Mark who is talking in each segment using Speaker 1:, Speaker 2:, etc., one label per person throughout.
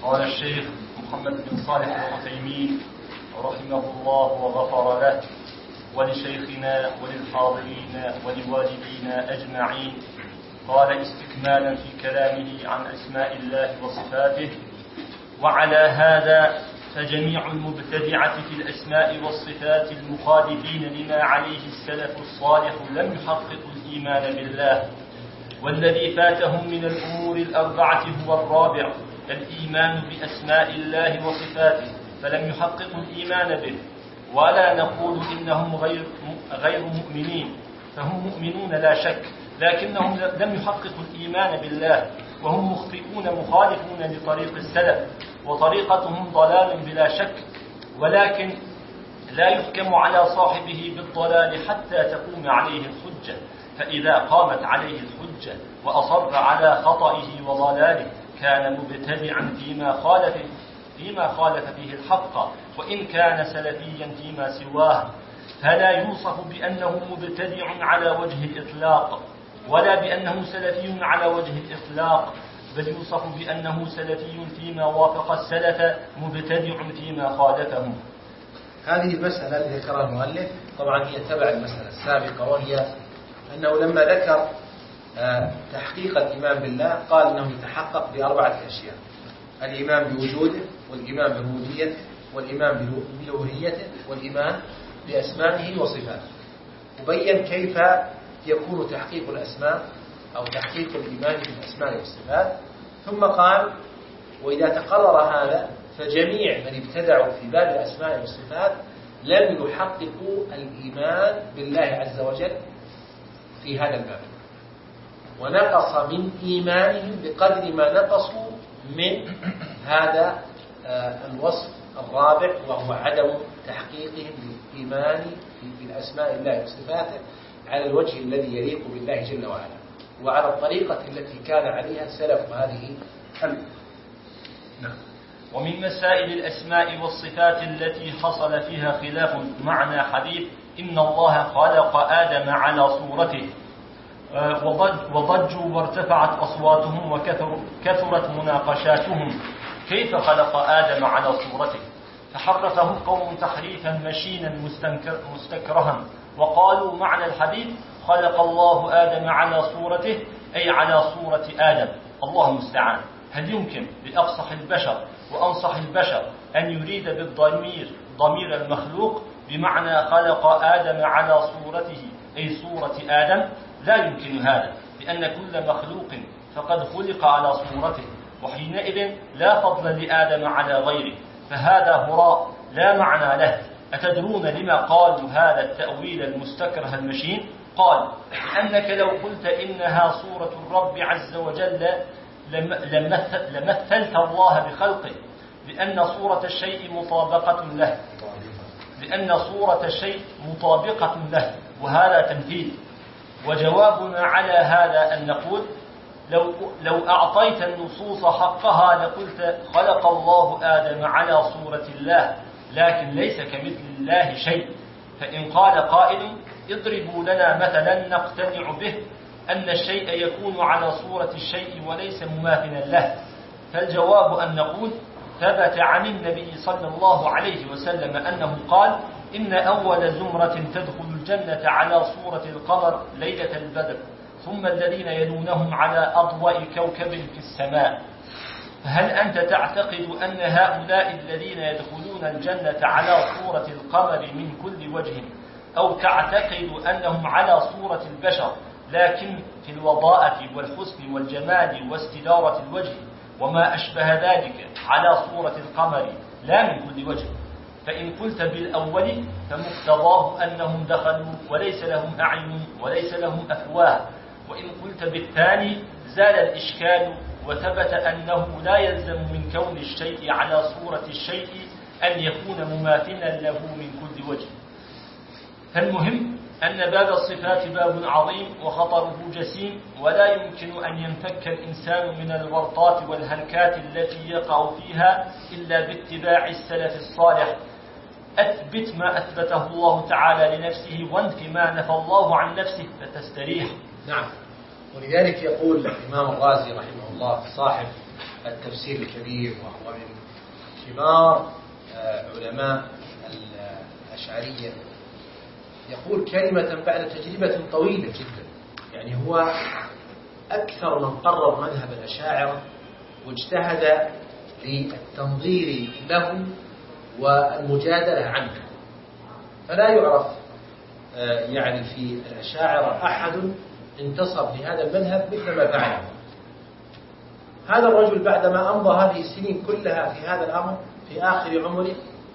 Speaker 1: قال الشيخ محمد بن صالح العثيمين رحمه الله وغفر له، ولشيخنا وللحاضرين ولوالدينا أجمعين. قال استكمالا في كلامه عن أسماء الله وصفاته: وعلى هذا فجميع المبتدعة في الأسماء والصفات المخالفين لما عليه السلف الصالح لم يحققوا الإيمان بالله، والذي فاتهم من الأمور الأربعة هو الرابع: الإيمان بأسماء الله وصفاته، فلم يحققوا الإيمان به. ولا نقول إنهم غير مؤمنين، فهم مؤمنون لا شك، لكنهم لم يحققوا الإيمان بالله، وهم مخطئون مخالفون لطريق السلف، وطريقتهم ضلال بلا شك، ولكن لا يحكم على صاحبه بالضلال حتى تقوم عليه الحجة، فإذا قامت عليه الحجة وأصر على خطئه وضلاله كان مبتدعا فيما خالف فيه الحق، وإن كان سلفيا فيما سواه، فلا يوصف بأنه مبتدع على وجه الإطلاق، ولا بأنه سلفي على وجه الإطلاق، بل يوصف بأنه سلفي فيما وافق السلف، مبتدع فيما خالفهم.
Speaker 2: هذه المسألة التي ذكرها المؤلف طبعا هي تبع المسألة السابقة، وهي أنه لما ذكر تحقيق الإيمان بالله قال أنه يتحقق بأربعة أشياء: الإيمان بوجوده، والإيمان بربوبيته، والإيمان بألوهيته، والإيمان بأسمائه وصفاته. وبين كيف يكون تحقيق الأسماء أو تحقيق الإيمان بالأسماء والصفات، ثم قال: وإذا تقرر هذا فجميع من ابتدعوا في باب الأسماء والصفات لم يحققوا الإيمان بالله عز وجل في هذا الباب، ونقص من إيمانهم بقدر ما نقصوا من هذا الوصف الرابع، وهو عدم تحقيقهم للإيمان بالأسماء الله وصفاته على الوجه الذي يليق بالله جل وعلا، وعلى الطريقة التي كان عليها سلف هذه الأمة.
Speaker 1: نعم. ومن مسائل الأسماء والصفات التي حصل فيها خلاف معنى حديث إن الله خلق آدم على صورته، وضجوا وارتفعت أصواتهم وكثرت مناقشاتهم: كيف خلق آدم على صورته؟ فحرفه قوم تحريفا مشينا مستكرها، وقالوا معنى الحديث خلق الله آدم على صورته أي على صورة آدم. الله المستعان. هل يمكن لأفصح البشر وأنصح البشر أن يريد بالضمير ضمير المخلوق بمعنى خلق آدم على صورته أي صورة آدم؟ لا يمكن هذا، لأن كل مخلوق فقد خلق على صورته، وحينئذ لا فضل لآدم على غيره، فهذا هراء لا معنى له. أتدرون لما قالوا هذا التأويل المستكره المشين؟ قال: أنك لو قلت إنها صورة الرب عز وجل لمثلت الله بخلقه، لأن صورة الشيء مطابقة له، وهذا تمثيل. وجوابنا على هذا أن نقول: لو أعطيت النصوص حقها لقلت خلق الله آدم على صورة الله، لكن ليس كمثل الله شيء. فإن قال قائل: اضربوا لنا مثلا نقتنع به أن الشيء يكون على صورة الشيء وليس مماثلا له، فالجواب أن نقول: ثبت عن النبي صلى الله عليه وسلم أنه قال: إن أول زمرة تدخل الجنة على صورة القمر ليلة البدر، ثم الذين يلونهم على أضواء كوكب في السماء. فهل أنت تعتقد أن هؤلاء الذين يدخلون الجنة على صورة القمر من كل وجه، أو تعتقد أنهم على صورة البشر لكن في الوضاءة والحسن والجمال واستدارة الوجه وما أشبه ذلك على صورة القمر لا من كل وجه؟ فإن قلت بالأول فمقتضاه أنهم دخلوا وليس لهم أعين وليس لهم أفواه، وإن قلت بالثاني زال الإشكال، وثبت أنه لا يلزم من كون الشيء على صورة الشيء أن يكون مماثلا له من كل وجه. فالمهم أن باب الصفات باب عظيم وخطره جسيم، ولا يمكن أن ينفك الإنسان من الورطات والهلكات التي يقع فيها إلا باتباع السلف الصالح. أثبت ما أثبته الله تعالى لنفسه، وانف ما نفى الله عن نفسه فتستريح.
Speaker 2: نعم. ولذلك يقول الإمام الرازي رحمه الله صاحب التفسير الكبير، وهو من كبار علماء الأشعرية، يقول كلمة بعد تجربة طويلة جدا، يعني هو أكثر من قرر مذهب الأشاعرة واجتهد للتنظير له والمجادلة عنه، فلا يعرف يعني في الأشاعرة أحد انتصر لهذا المذهب مثل ما فعله هذا الرجل. بعدما أمضى هذه السنين كلها في هذا الأمر، في آخر عمره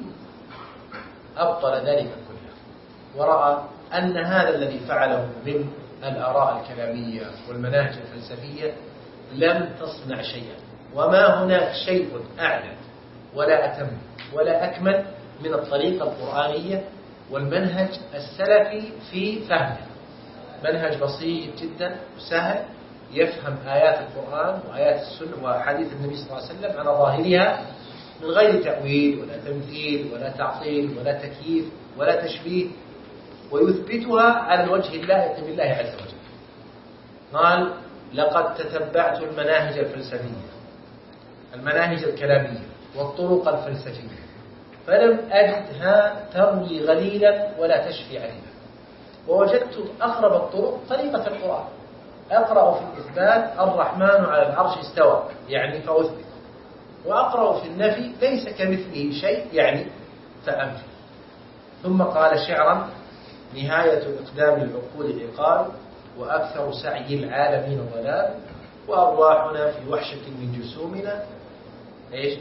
Speaker 2: أبطل ذلك كله، ورأى أن هذا الذي فعله من الآراء الكلامية والمناهج الفلسفية لم تصنع شيئا، وما هناك شيء أعلى ولا أتم ولا أكمل من الطريقة القرآنية والمنهج السلفي في فهمه. منهج بسيط جدا وسهل، يفهم آيات القرآن وآيات السنة وحديث النبي صلى الله عليه وسلم على ظاهرها من غير تأويل ولا تمثيل ولا تعطيل ولا تكييف ولا تشبيه، ويثبتها على الوجه اللائق بالله عز وجل. قال: لقد تتبعت المناهج الفلسفية، المناهج الكلامية والطرق الفلسفية، فلم أجدها تروي غليلا ولا تشفي عليلا، ووجدت أقرب الطرق طريقة القرآن. أقرأ في الإثبات: الرحمن على العرش استوى، يعني فأثبت، وأقرأ في النفي: ليس كمثله شيء، يعني فأنفي. ثم قال شعرا: نهاية إقدام العقول عقال، وأكثر سعي العالمين ضلال، وأرواحنا في وحشة من جسومنا. إيش؟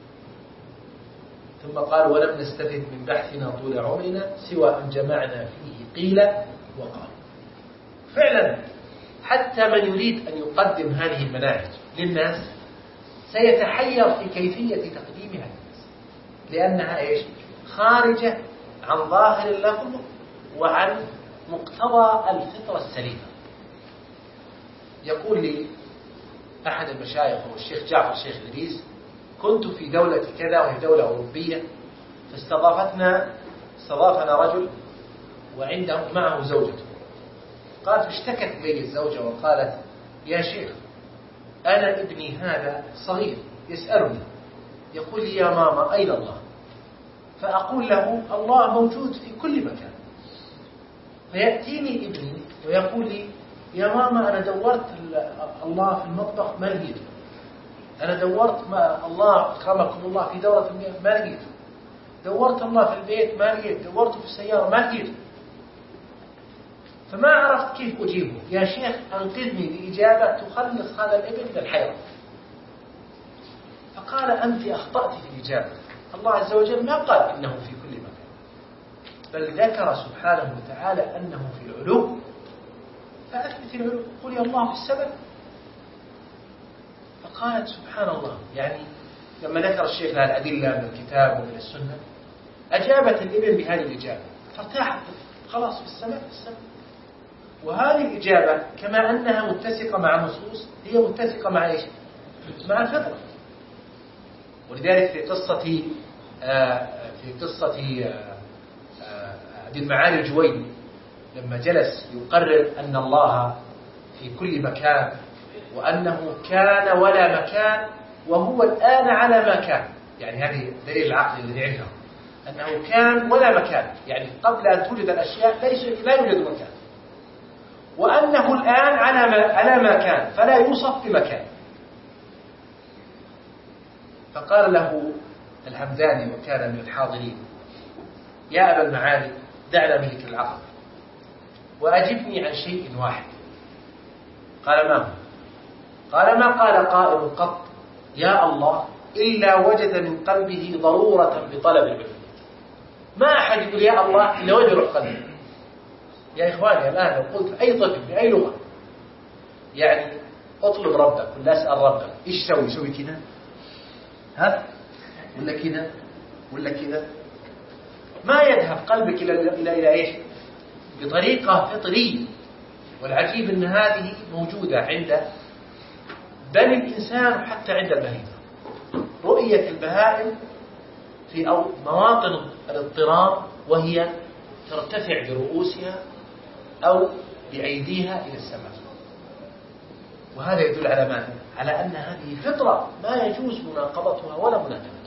Speaker 2: ثم قال: ولم نستفد من بحثنا طول عمرنا سوى أن جمعنا فيه قيل وقال. فعلا حتى من يريد أن يقدم هذه المناهج للناس سيتحير في كيفية تقديمها للناس، لأنها إيش؟ خارجة عن ظاهر اللفظ وعن مقتضى الفطرة السليمة. يقول لي أحد المشايخ هو الشيخ جعفر الشيخ إدريس: كنت في دولة كذا، وهي دولة أوروبية، فاستضافنا رجل وعنده معه زوجته. قالت: اشتكت إلي الزوجة وقالت: يا شيخ، أنا ابني هذا صغير يسألني، يقول لي: يا ماما أين الله؟ فأقول له: الله موجود في كل مكان. فيأتيني ابني ويقول لي: يا ماما، أنا دورت الله في المطبخ ما لقيته، أنا دورت ما الله أكرمكم الله في دورة المياه ما لقيته، دورت الله في البيت ما لقيت، دورت في السيارة ما لقيته. فما عرفت كيف أجيبه. يا شيخ أنقذني بإجابة تخلص هذا الابن من الحيرة. فقال: أنت أخطأت في الإجابة، الله عز وجل ما قال إنه في كل مكان، بل ذكر سبحانه وتعالى أنه في العلو، فأثبت العلو، قل يا الله في السماء. فقالت: سبحان الله، يعني لما ذكر الشيخ لها الأدلة من الكتاب ومن السنة أجابت الابن بهذه الإجابة، فارتاحت، خلاص في السماء في السماء. وهذه الإجابة كما أنها متسقة مع النصوص، هي متسقة مع إيش؟ مع الفطرة. ولذلك في قصة أبي المعالي الجويني لما جلس يقرر أن الله في كل مكان، وأنه كان ولا مكان وهو الآن على ما كان، يعني هذه دليل العقل الذي عنده أنه كان ولا مكان، يعني قبل أن توجد الأشياء لا يوجد مكان، وأنه الآن على ما كان فلا يوصف بمكان. فقال له الهمداني وكان من الحاضرين: يا أبا المعالي، دعنا من ذكر العقل وأجبني عن شيء واحد. قال: ما هو؟ قال: ما قال قائل قط يا الله إلا وجد من قلبه ضرورة بطلب العلم. ما أحد يقول يا الله إلا وجد روح قلبه. يا إخواني، الآن لو قلت أي طفل بأي لغة، يعني اطلب ربك ولا اسأل ربك، إيش سوي كذا، ها، ولا كذا ولا كذا، ما يذهب قلبك إلى إيش؟ بطريقة فطرية. والعجيب أن هذه موجودة عند بني الإنسان حتى عند البهيمة. رؤية البهائم في مواطن الاضطرار وهي ترتفع برؤوسها أو بأيديها إلى السماء، وهذا يدل على ماذا؟ على أن هذه فطرة ما يجوز مناقضتها ولا مناكبتها.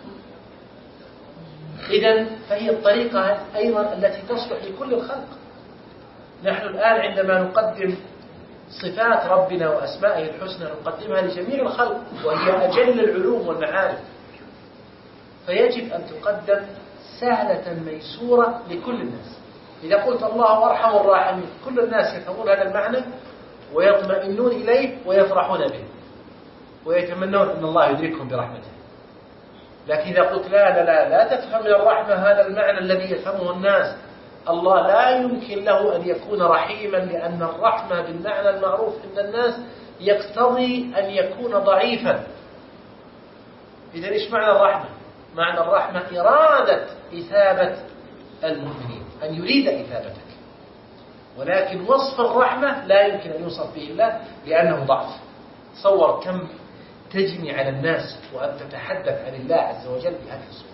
Speaker 2: إذن فهي الطريقة أيضا التي تصلح لكل الخلق. نحن الآن عندما نقدم صفات ربنا وأسمائه الحسنى نقدمها لجميع الخلق، وهي أجل العلوم والمعارف، فيجب أن تقدم سهلة ميسورة لكل الناس. إذا قلت الله أرحم الراحمين كل الناس يفهمون هذا المعنى ويطمئنون إليه ويفرحون به ويتمنون أن الله يدركهم برحمته. لكن إذا قلت لا تفهم من الرحمة هذا المعنى الذي يفهمه الناس، الله لا يمكن له أن يكون رحيما، لأن الرحمة بالمعنى المعروف عند الناس يقتضي أن يكون ضعيفا. إذا إيش معنى الرحمة؟ معنى الرحمة إرادة إثابة المؤمنين، أن يريد إثابتك. ولكن وصف الرحمة لا يمكن أن يوصف به الله لأنه ضعف. تصور كم تجني على الناس وأن تتحدث عن الله عز وجل بهذه الصورة.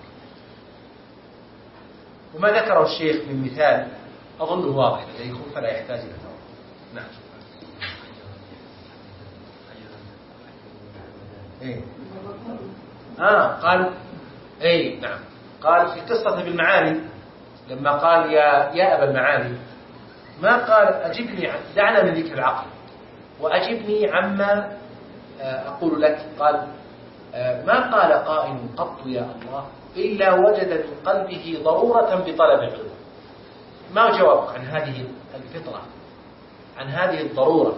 Speaker 2: وما ذكره الشيخ من مثال أظنه واضح لديكم فلا يحتاج إلى توضيح. نعم. قال نعم. قال في قصة بالمعالي لما قال يا أبا المعالي، ما قال أجبني دعنا من ذكر العقل وأجبني عما أقول لك. قال ما قال قائل قط يا الله إلا وجد من قلبه ضرورة بطلب العلم. ما جوابك عن هذه الفطرة، عن هذه الضرورة؟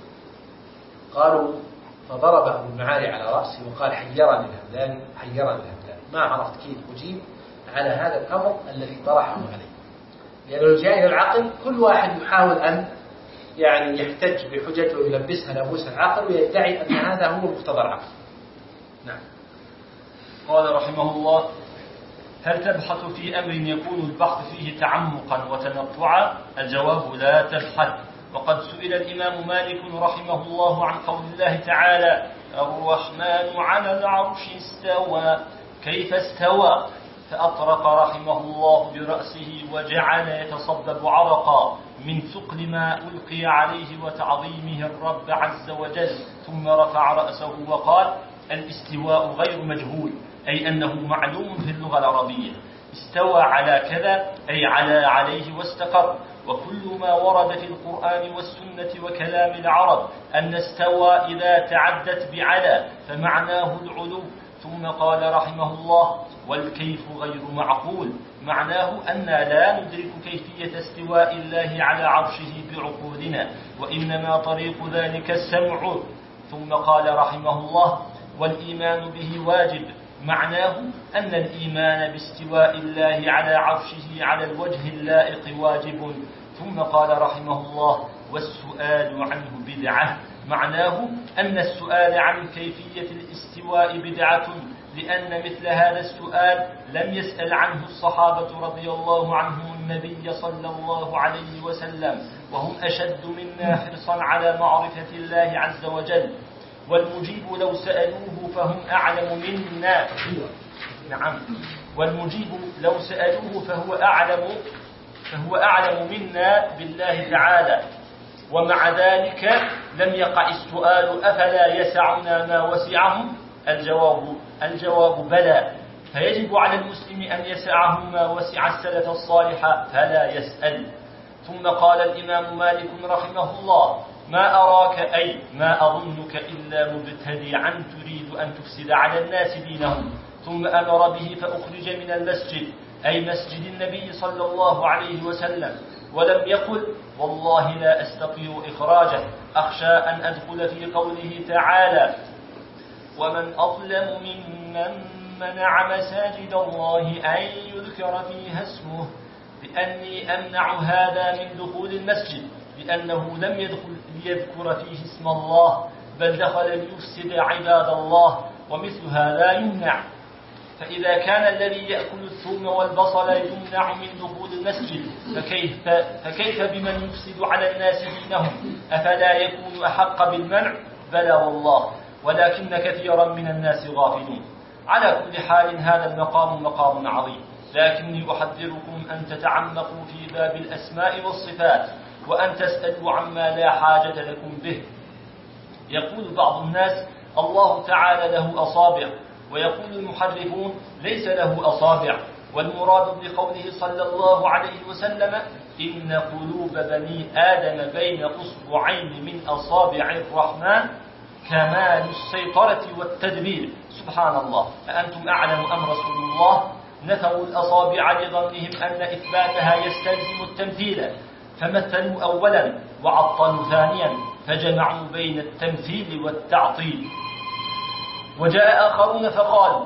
Speaker 2: قالوا فضرب أبو المعالي على رأسه وقال حيرني الهمداني. ما عرفت كيف أجيب على هذا الأمر الذي طرحه عليه، لأنه جاء إلى العقل كل واحد يحاول أن يحتج بحجته ويلبسها لابوس العقل ويدعي أن هذا هو مقتضى العقل. نعم.
Speaker 1: قال رحمه الله: هل تبحث في أمر يكون البحث فيه تعمقا وتنطعا؟ الجواب: لا تبحث. وقد سئل الإمام مالك رحمه الله عن قول الله تعالى: الرحمن على العرش استوى، كيف استوى؟ فأطرق رحمه الله برأسه وجعل يتصبب عرقا من ثقل ما ألقي عليه وتعظيمه الرب عز وجل، ثم رفع رأسه وقال: الاستواء غير مجهول، أي أنه معلوم في اللغة العربية. استوى على كذا أي عليه واستقر. وكل ما ورد في القرآن والسنة وكلام العرب أن استوى إذا تعدت بعلى فمعناه العلو. ثم قال رحمه الله: والكيف غير معقول، معناه أن لا ندرك كيفية استواء الله على عرشه بعقولنا، وإنما طريق ذلك السمع. ثم قال رحمه الله: والإيمان به واجب، معناه أن الإيمان باستواء الله على عرشه على الوجه اللائق واجب. ثم قال رحمه الله: والسؤال عنه بدعة، معناه أن السؤال عن كيفية الاستواء بدعة، لأن مثل هذا السؤال لم يسأل عنه الصحابة رضي الله عنهم النبي صلى الله عليه وسلم، وهم أشد منا حرصا على معرفة الله عز وجل. والمجيب لو سألوه فهم أعلم منا. نعم. والمجيب لو سألوه فهو أعلم منا بالله تعالى. ومع ذلك لم يقع السؤال: أفلا يسعنا ما وسعهم؟ الجواب بلى. فيجب على المسلم أن يسعه ما وسع السلف الصالح فلا يسأل. ثم قال الإمام مالك رحمه الله: ما أراك أي ما أظنك إلا مبتدعا تريد أن تفسد على الناس دينهم. ثم أمر به فأخرج من المسجد، أي مسجد النبي صلى الله عليه وسلم، ولم يقل: والله لا أستطيع إخراجه، أخشى أن أدخل في قوله تعالى: ومن أظلم ممن منع مساجد الله أن يذكر فيها اسمه، بأني أمنع هذا من دخول المسجد لأنه لم يدخل ليذكر فيه اسم الله، بل دخل ليفسد عباد الله، ومثل هذا يمنع. فإذا كان الذي يأكل الثوم والبصل يمنع من دخول المسجد، فكيف بمن يفسد على الناس دينهم؟ أفلا يكون أحق بالمنع؟ بلى والله، ولكن كثيرا من الناس غافلون. على كل حال هذا المقام مقام عظيم، لكني أحذركم أن تتعمقوا في باب الأسماء والصفات، وأن تسألوا عما لا حاجة لكم به. يقول بعض الناس الله تعالى له أصابع، ويقول المحرفون ليس له أصابع، والمراد بقوله صلى الله عليه وسلم إن قلوب بني آدم بين أصبعين من أصابع الرحمن كمال السيطرة والتدبير. سبحان الله، أأنتم أعلم أم رسول الله؟ نفوا الأصابع لظنهم أن إثباتها يستلزم التمثيل، فمثلوا أولا وعطلوا ثانيا، فجمعوا بين التمثيل والتعطيل. وجاء آخرون فقالوا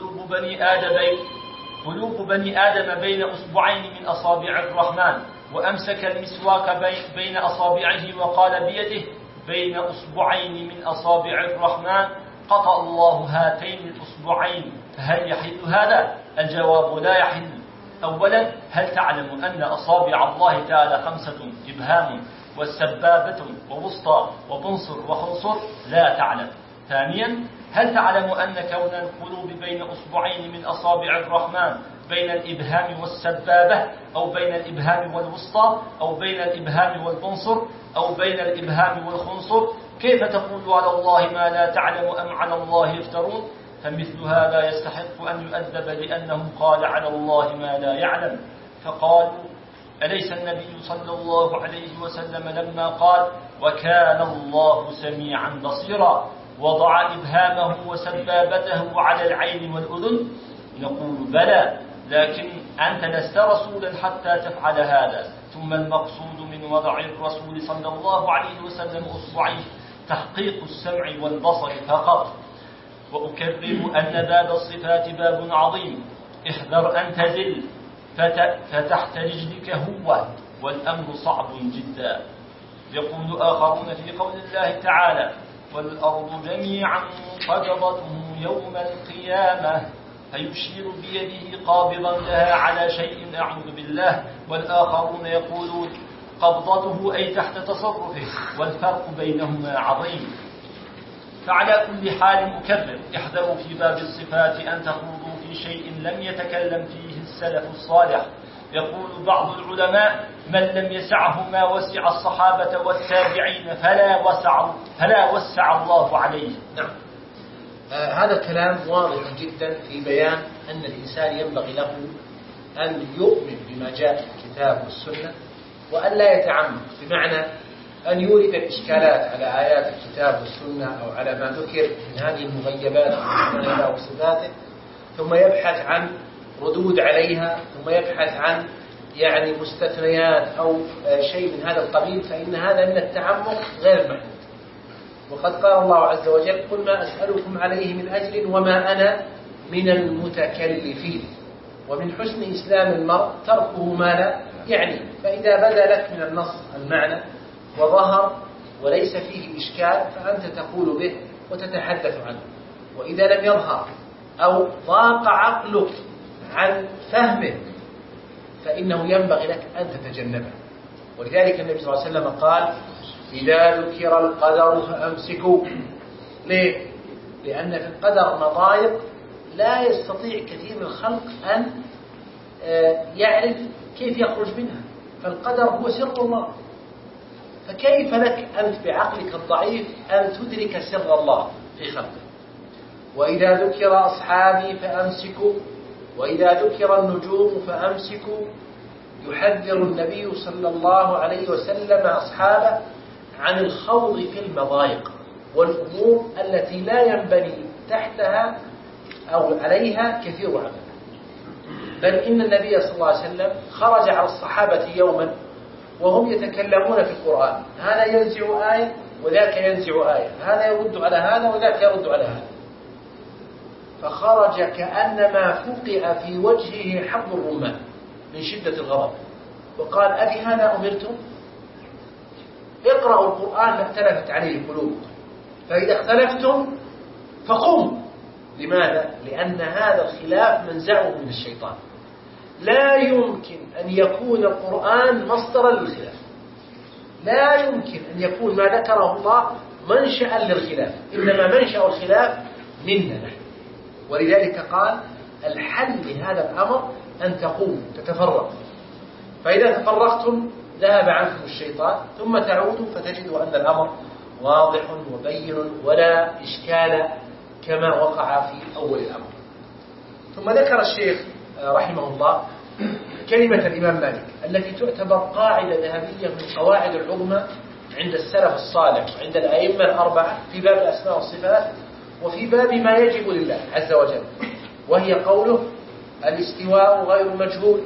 Speaker 1: قلوب بني آدم بين أصبعين من أصابع الرحمن، وأمسك المسواك بين أصابعه وقال بيده بين أصبعين من أصابع الرحمن قطع الله هاتين الأصبعين، فهل يحل هذا؟ الجواب لا يحل. أولا، هل تعلم أن أصابع الله تعالى 5 إبهام والسبابة ووسطى وبنصر وخنصر؟ لا تعلم. ثانيا، هل تعلم أن كون القلوب بين أصبعين من أصابع الرحمن بين الإبهام والسبابة أو بين الإبهام والوسطى أو بين الإبهام والبنصر أو بين الإبهام والخنصر، كيف تقول على الله ما لا تعلم أم على الله يفترون؟ فمثل هذا يستحق أن يؤدب لأنه قال على الله ما لا يعلم. فقالوا أليس النبي صلى الله عليه وسلم لما قال وكان الله سميعا بصيرا وضع إبهامه وسبابته على العين والأذن؟ نقول بلى، لكن أنت لست رسولا حتى تفعل هذا. ثم المقصود من وضع الرسول صلى الله عليه وسلم أصبعيه تحقيق السمع والبصر فقط. وأكرر أن باب الصفات باب عظيم، احذر أن تزل فتحت رجلك هو، والأمر صعب جدا. يقول آخرون في قول الله تعالى والأرض جميعا قبضته يوم القيامة، فيشير بيده قابضا لها على شيء أعوذ بالله. والآخرون يقولون قبضته أي تحت تصرفه، والفرق بينهما عظيم. فعلى كل حال أكرر، احذروا في باب الصفات أن تخوضوا في شيء لم يتكلم فيه السلف الصالح. يقول بعض العلماء من لم يسعه ما وسع الصحابة والتابعين فلا وسع الله عليه.
Speaker 2: نعم. هذا الكلام واضح جدا في بيان أن الإنسان ينبغي له أن يؤمن بما جاء في الكتاب والسنة وأن لا يتعمق، بمعنى أن يورد الإشكالات على آيات الكتاب والسنة أو على ما ذكر من هذه المغيبات من الله وصفاته، ثم يبحث عن ردود عليها، ثم يبحث عن مستثنيات أو شيء من هذا القبيل، فإن هذا من التعمق غير محمود. وقد قال الله عز وجل قل ما أسألكم عليه من أجر وما أنا من المتكلفين. ومن حسن إسلام المرء تركه ما لا يعني. فإذا بدا لك من النص المعنى وظهر وليس فيه إشكال فأنت تقول به وتتحدث عنه، وإذا لم يظهر أو ضاق عقلك عن فهمه فإنه ينبغي لك أن تتجنبه. ولذلك النبي صلى الله عليه وسلم قال إذا ذكر القدر فأمسكوا. ليه؟ لأن في القدر مضايق لا يستطيع كثير من الخلق أن يعرف كيف يخرج منها، فالقدر هو سر الله، فكيف لك أنت بعقلك الضعيف أن تدرك سر الله في خلقه؟ وإذا ذكر أصحابي فأمسكوا، وإذا ذكر النجوم فأمسكوا. يحذر النبي صلى الله عليه وسلم أصحابه عن الخوض في المضايق والأمور التي لا ينبني تحتها أو عليها كثير عمل. بل إن النبي صلى الله عليه وسلم خرج على الصحابة يوما وهم يتكلمون في القرآن، هذا ينزع آية وذاك ينزع آية، هذا يرد على هذا وذاك يرد على هذا، فخرج كأنما فقع في وجهه حب الرمان من شدة الغضب، وقال أبي هذا أمرتم؟ اقرأوا القرآن ما اختلفت عليه قلوبكم، فإذا اختلفتم فقوموا. لماذا؟ لأن هذا الخلاف منزعه من الشيطان. لا يمكن أن يكون القرآن مصدرا للخلاف، لا يمكن أن يكون ما ذكره الله منشأ للخلاف، إنما منشأ الخلاف منا نحن. ولذلك قال الحل لهذا الأمر أن تقوموا تتفرقوا، فإذا تفرقتم ذهب عنكم الشيطان، ثم تعودوا فتجدوا أن الأمر واضح وبين ولا إشكال كما وقع في أول الأمر. ثم ذكر الشيخ رحمه الله كلمة الإمام مالك التي تعتبر قاعدة ذهبية من قواعد العظمى عند السلف الصالح وعند الأئمة الأربعة في باب الأسماء والصفات وفي باب ما يجب لله عز وجل، وهي قوله: الاستواء غير مجهول،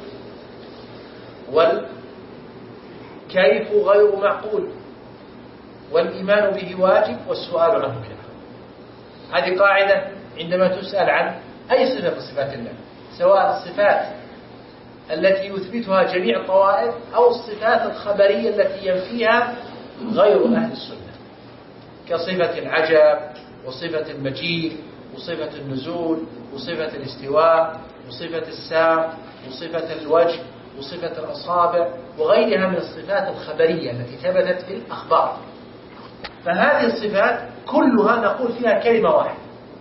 Speaker 2: والكيف غير معقول، والإيمان به واجب، والسؤال عنه بدعة. هذه قاعدة عندما تسأل عن أي صفة من صفات الله، سواء الصفات التي يثبتها جميع الطوائف أو الصفات الخبرية التي ينفيها غير أهل السنة، كصفة العجب وصفة المجيء وصفة النزول وصفة الاستواء وصفة الساق وصفة الوجه وصفة الأصابع وغيرها من الصفات الخبرية التي ثبتت في الأخبار. فهذه الصفات كلها نقول فيها كلمة واحدة: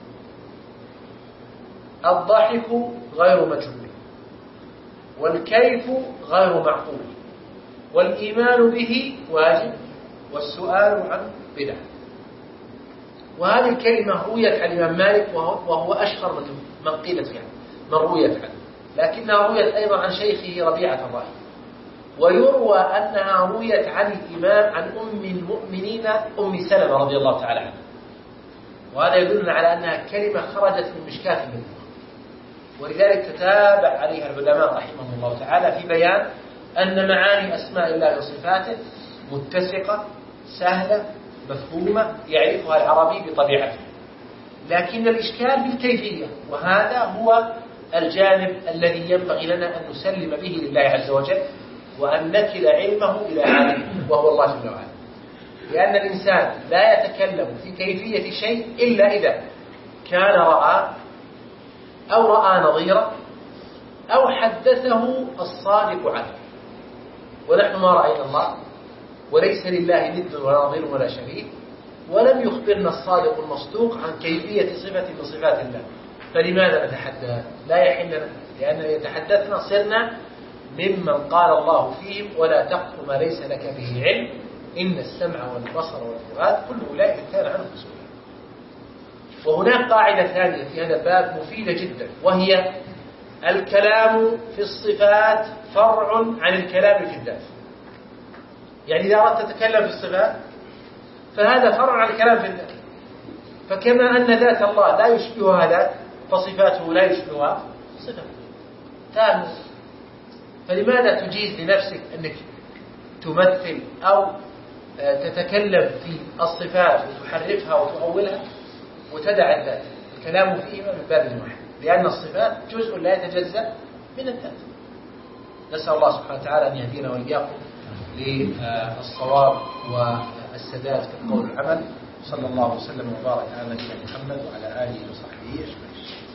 Speaker 2: الضحك غير مجهول، والكيف غير معقول، والإيمان به واجب، والسؤال عنه بدعة. وهذه الكلمة رويت عن الإمام مالك وهو أشهر من قيلت عنه، من رويت عنه، لكنها رويت أيضا عن شيخه ربيعة الرأي، ويروى أنها رويت عن الإمام عن أم المؤمنين أم سلمة رضي الله تعالى عنها. وهذا يدلنا على أنها كلمة خرجت من مشكاة النبوة، ولذلك تتابع عليها العلماء رحمهم الله تعالى في بيان أن معاني أسماء الله وصفاته متسقة سهلة مفهومة يعرفها العربي بطبيعته، لكن الإشكال بالكيفية، وهذا هو الجانب الذي ينبغي لنا أن نسلم به لله عز وجل وأن نكل علمه إلى عالمه وهو الله جل وعلا، لأن الإنسان لا يتكلم في كيفية شيء إلا إذا كان رأى أو رأى نظيرا أو حدثه الصادق عنه، ونحن ما رأينا الله وليس لله ند ولا نظير ولا شبيه، ولم يخبرنا الصادق المصدوق عن كيفية صفة من صفات الله، فلماذا نتحدث؟ لا يحل لنا، لأن يتحدثنا صرنا ممن قال الله فيهم: ولا تقف ما ليس لك به علم إن السمع والبصر والفؤاد كل أولئك كان عنه مسؤولا. وهناك قاعدة ثانية في هذا الباب مفيدة جدا، وهي الكلام في الصفات فرع عن الكلام في الذات. يعني إذا أردت تتكلم في الصفات فهذا فرع عن الكلام في الذات، فكما أن ذات الله لا يشبهها ذات فصفاته لا يشبهها صفة تامة. فلماذا تجيز لنفسك أنك تمثل أو تتكلم في الصفات وتحرفها وتؤولها وتدع الذات؟ الكلام فيهما من باب واحد، لأن الصفات جزء لا يتجزأ من الذات. نسأل الله سبحانه وتعالى أن يهدينا وإياكم للصواب والسداد في القول والعمل. صلى الله وسلم وبارك على نبينا محمد وعلى آله وصحبه أجمعين.